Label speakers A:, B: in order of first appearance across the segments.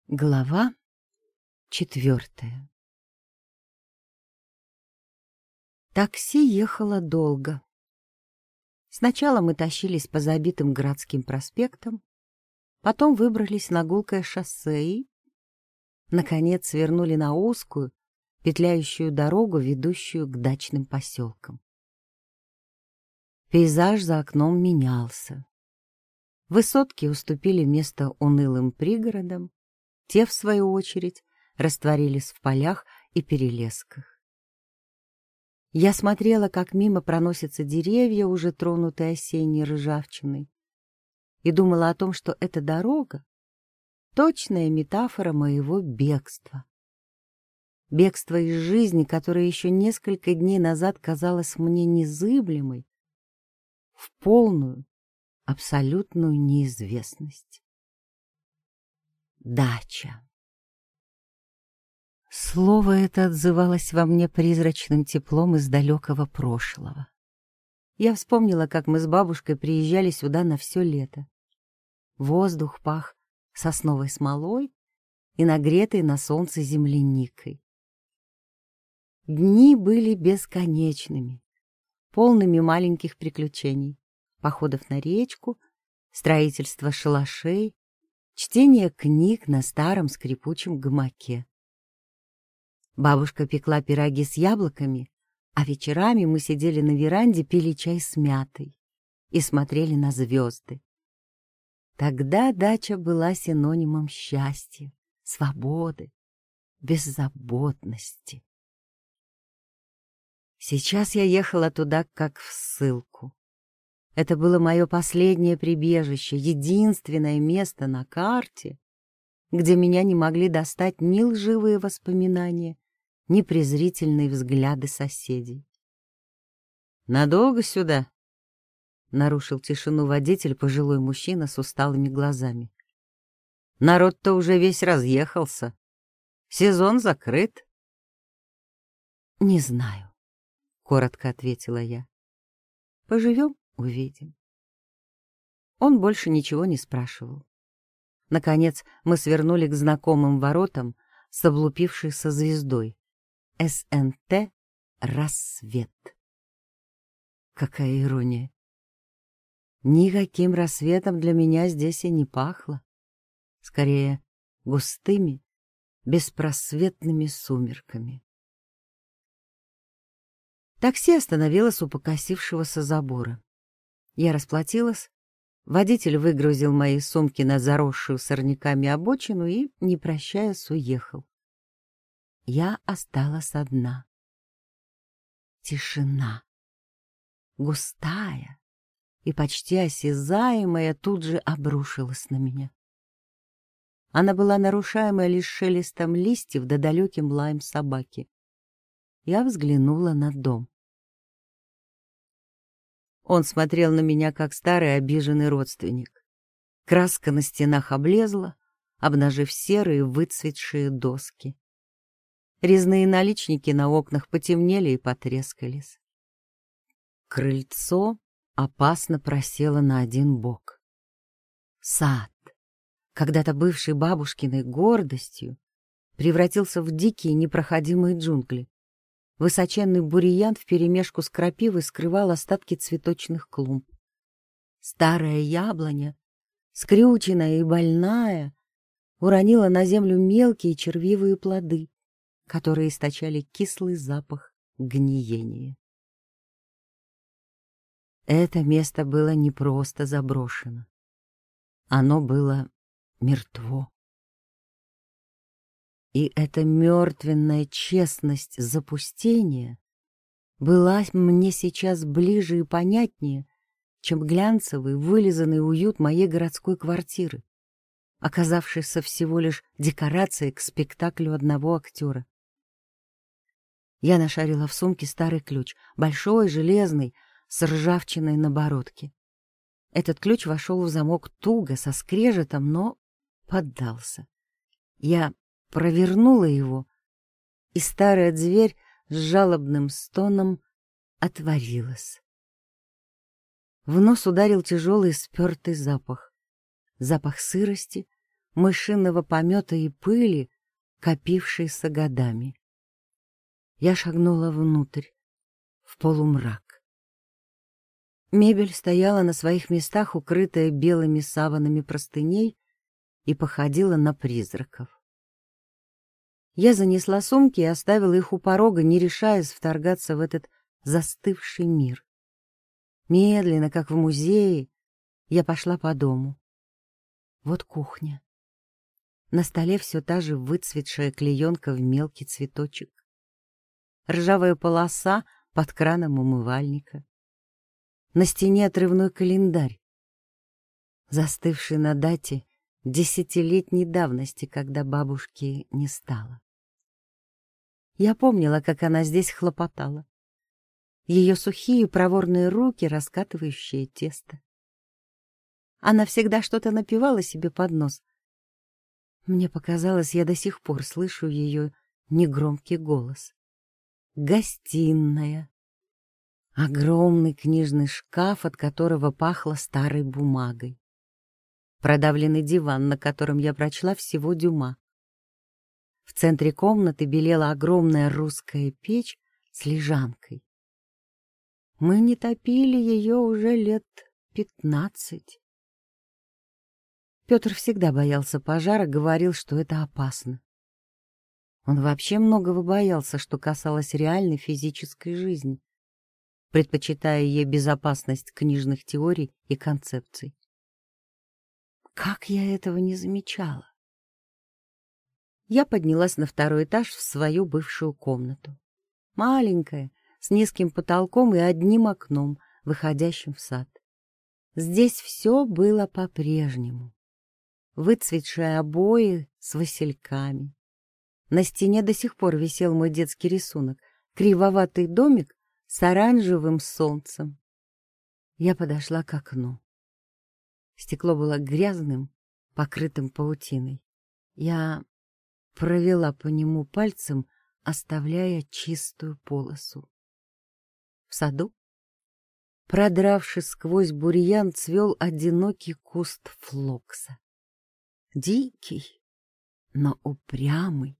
A: Глава 4. Такси ехало долго. Сначала мы тащились по забитым городским проспектам, потом выбрались на гулкое шоссе и, наконец, свернули на узкую, петляющую дорогу, ведущую к дачным поселкам. Пейзаж за окном менялся. Высотки уступили место унылым пригородам, те, в свою очередь, растворились в полях и перелесках. Я смотрела, как мимо проносятся деревья, уже тронутые осенней ржавчиной, и думала о том, что эта дорога — точная метафора моего бегства. Бегство из жизни, которая еще несколько дней назад казалась мне незыблемой, в полную, абсолютную неизвестность. Дача. Слово это отзывалось во мне призрачным теплом из далекого прошлого. Я вспомнила, как мы с бабушкой приезжали сюда на все лето. Воздух пах сосновой смолой и нагретой на солнце земляникой. Дни были бесконечными, полными маленьких приключений, походов на речку, строительства шалашей, чтение книг на старом скрипучем гамаке. Бабушка пекла пироги с яблоками, а вечерами мы сидели на веранде, пили чай с мятой и смотрели на звезды. Тогда дача была синонимом счастья, свободы, беззаботности. Сейчас я ехала туда как в ссылку. Это было мое последнее прибежище, единственное место на карте, где меня не могли достать ни лживые воспоминания, ни презрительные взгляды соседей. «Надолго сюда?» — нарушил тишину водитель, пожилой мужчина с усталыми глазами. «Народ-то уже весь разъехался. Сезон закрыт». «Не знаю», — коротко ответила я. «Поживем — увидим». Он больше ничего не спрашивал. Наконец мы свернули к знакомым воротам с облупившейся звездой. СНТ «Рассвет». Какая ирония! Никаким рассветом для меня здесь и не пахло. Скорее, густыми, беспросветными сумерками. Такси остановилось у покосившегося забора. Я расплатилась, водитель выгрузил мои сумки на заросшую сорняками обочину и, не прощаясь, уехал. Я осталась одна. Тишина. Густая и почти осязаемая тут же обрушилась на меня. Она была нарушаема лишь шелестом листьев да далеким лаем собаки. Я взглянула на дом. Он смотрел на меня, как старый обиженный родственник. Краска на стенах облезла, обнажив серые выцветшие доски. Резные наличники на окнах потемнели и потрескались. Крыльцо опасно просело на один бок. Сад, когда-то бывший бабушкиной гордостью, превратился в дикие непроходимые джунгли. Высоченный бурьян вперемешку с крапивой скрывал остатки цветочных клумб. Старая яблоня, скрюченная и больная, уронила на землю мелкие червивые плоды, которые источали кислый запах гниения. Это место было не просто заброшено. Оно было мертво. И эта мертвенная честность запустения была мне сейчас ближе и понятнее, чем глянцевый, вылизанный уют моей городской квартиры, оказавшийся всего лишь декорацией к спектаклю одного актера. Я нашарила в сумке старый ключ, большой, железный, с ржавчиной на бородке. Этот ключ вошел в замок туго, со скрежетом, но поддался. Я провернула его, и старая дверь с жалобным стоном отворилась. В нос ударил тяжелый спертый запах. Запах сырости, мышиного помета и пыли, копившейся годами. Я шагнула внутрь, в полумрак. Мебель стояла на своих местах, укрытая белыми саванами простыней, и походила на призраков. Я занесла сумки и оставила их у порога, не решаясь вторгаться в этот застывший мир. Медленно, как в музее, я пошла по дому. Вот кухня. На столе все та же выцветшая клеенка в мелкий цветочек. Ржавая полоса под краном умывальника. На стене отрывной календарь, застывший на дате 10-летней давности, когда бабушки не стало. Я помнила, как она здесь хлопотала. Ее сухие проворные руки, раскатывающие тесто. Она всегда что-то напевала себе под нос. Мне показалось, я до сих пор слышу ее негромкий голос. Гостиная. Огромный книжный шкаф, от которого пахло старой бумагой. Продавленный диван, на котором я прочла всего Дюма. В центре комнаты белела огромная русская печь с лежанкой. Мы не топили ее уже лет 15. Петр всегда боялся пожара, говорил, что это опасно. Он вообще многого боялся, что касалось реальной физической жизни, предпочитая ей безопасность книжных теорий и концепций. Как я этого не замечала? Я поднялась на второй этаж в свою бывшую комнату. Маленькая, с низким потолком и одним окном, выходящим в сад. Здесь все было по-прежнему. Выцветшие обои с васильками. На стене до сих пор висел мой детский рисунок — кривоватый домик с оранжевым солнцем. Я подошла к окну. Стекло было грязным, покрытым паутиной. Я провела по нему пальцем, оставляя чистую полосу. В саду, продравшись сквозь бурьян, цвел одинокий куст флокса. Дикий, но упрямый.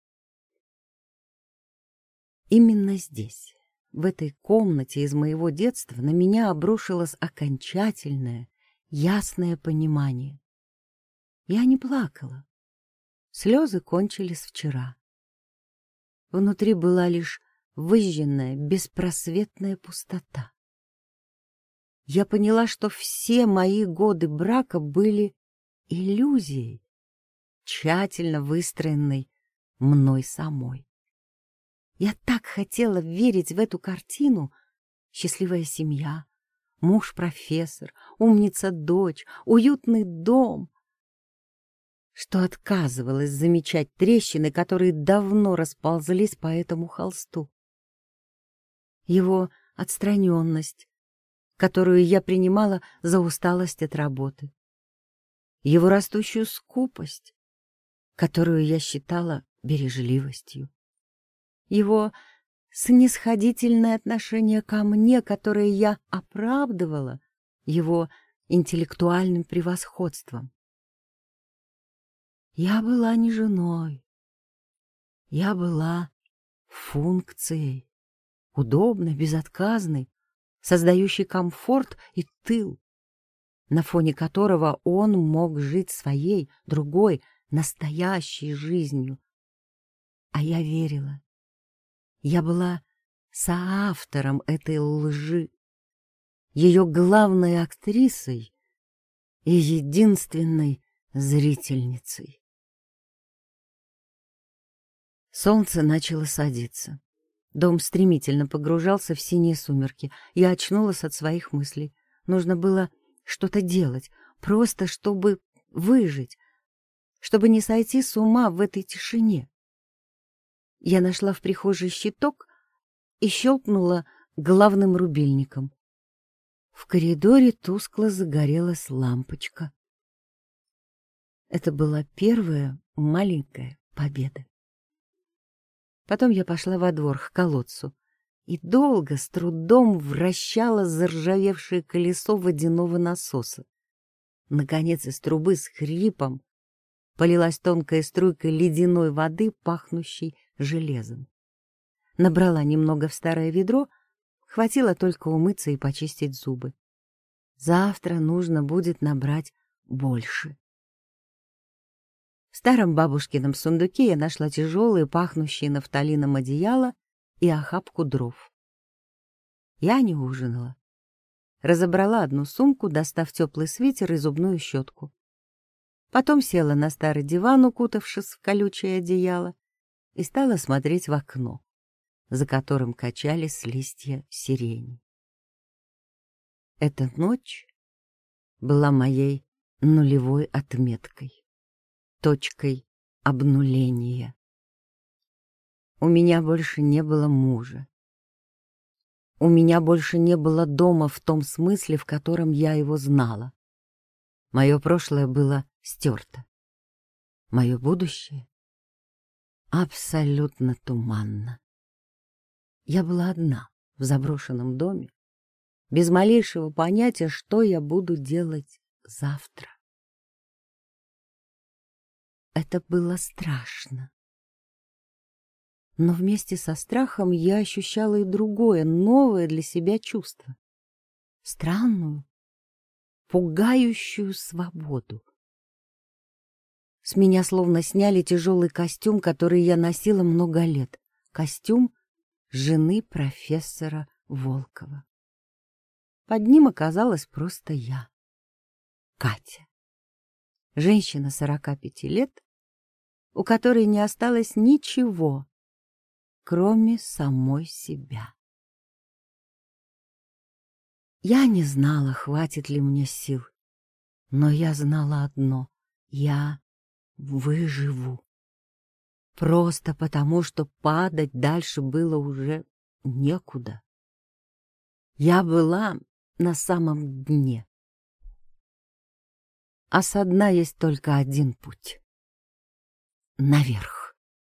A: Именно здесь, в этой комнате из моего детства, на меня обрушилось окончательное, ясное понимание. Я не плакала. Слезы кончились вчера. Внутри была лишь выжженная, беспросветная пустота. Я поняла, что все мои годы брака были иллюзией, тщательно выстроенной мной самой. Я так хотела верить в эту картину: счастливая семья, муж-профессор, умница-дочь, уютный дом, что отказывалась замечать трещины, которые давно расползлись по этому холсту. Его отстраненность, которую я принимала за усталость от работы. Его растущую скупость, которую я считала бережливостью. Его снисходительное отношение ко мне, которое я оправдывала его интеллектуальным превосходством. Я была не женой. Я была функцией, удобной, безотказной, создающей комфорт и тыл, на фоне которого он мог жить своей, другой, настоящей жизнью. А я верила. Я была соавтором этой лжи, ее главной актрисой и единственной зрительницей. Солнце начало садиться. Дом стремительно погружался в синие сумерки. Я очнулась от своих мыслей. Нужно было что-то делать, просто чтобы выжить, чтобы не сойти с ума в этой тишине. Я нашла в прихожей щиток и щелкнула главным рубильником. В коридоре тускло загорелась лампочка. Это была первая маленькая победа. Потом я пошла во двор к колодцу и долго, с трудом вращала заржавевшее колесо водяного насоса. Наконец из трубы с хрипом полилась тонкая струйка ледяной воды, пахнущей железом. Набрала немного в старое ведро, хватило только умыться и почистить зубы. Завтра нужно будет набрать больше. В старом бабушкином сундуке я нашла тяжелые, пахнущие нафталином одеяло и охапку дров. Я не ужинала. Разобрала одну сумку, достав теплый свитер и зубную щетку. Потом села на старый диван, укутавшись в колючее одеяло, и стала смотреть в окно, за которым качались листья сирени. Эта ночь была моей нулевой отметкой, точкой обнуления. У меня больше не было мужа. У меня больше не было дома в том смысле, в котором я его знала. Мое прошлое было стерто. Мое будущее абсолютно туманно. Я была одна в заброшенном доме, без малейшего понятия, что я буду делать завтра. Это было страшно. Но вместе со страхом я ощущала и другое, новое для себя чувство. Странную, пугающую свободу. С меня словно сняли тяжелый костюм, который я носила много лет. Костюм жены профессора Волкова. Под ним оказалась просто я, Катя. Женщина 45 лет, у которой не осталось ничего, кроме самой себя. Я не знала, хватит ли мне сил, но я знала одно — я выживу. Просто потому, что падать дальше было уже некуда. Я была на самом дне. А со дна есть только один путь — наверх.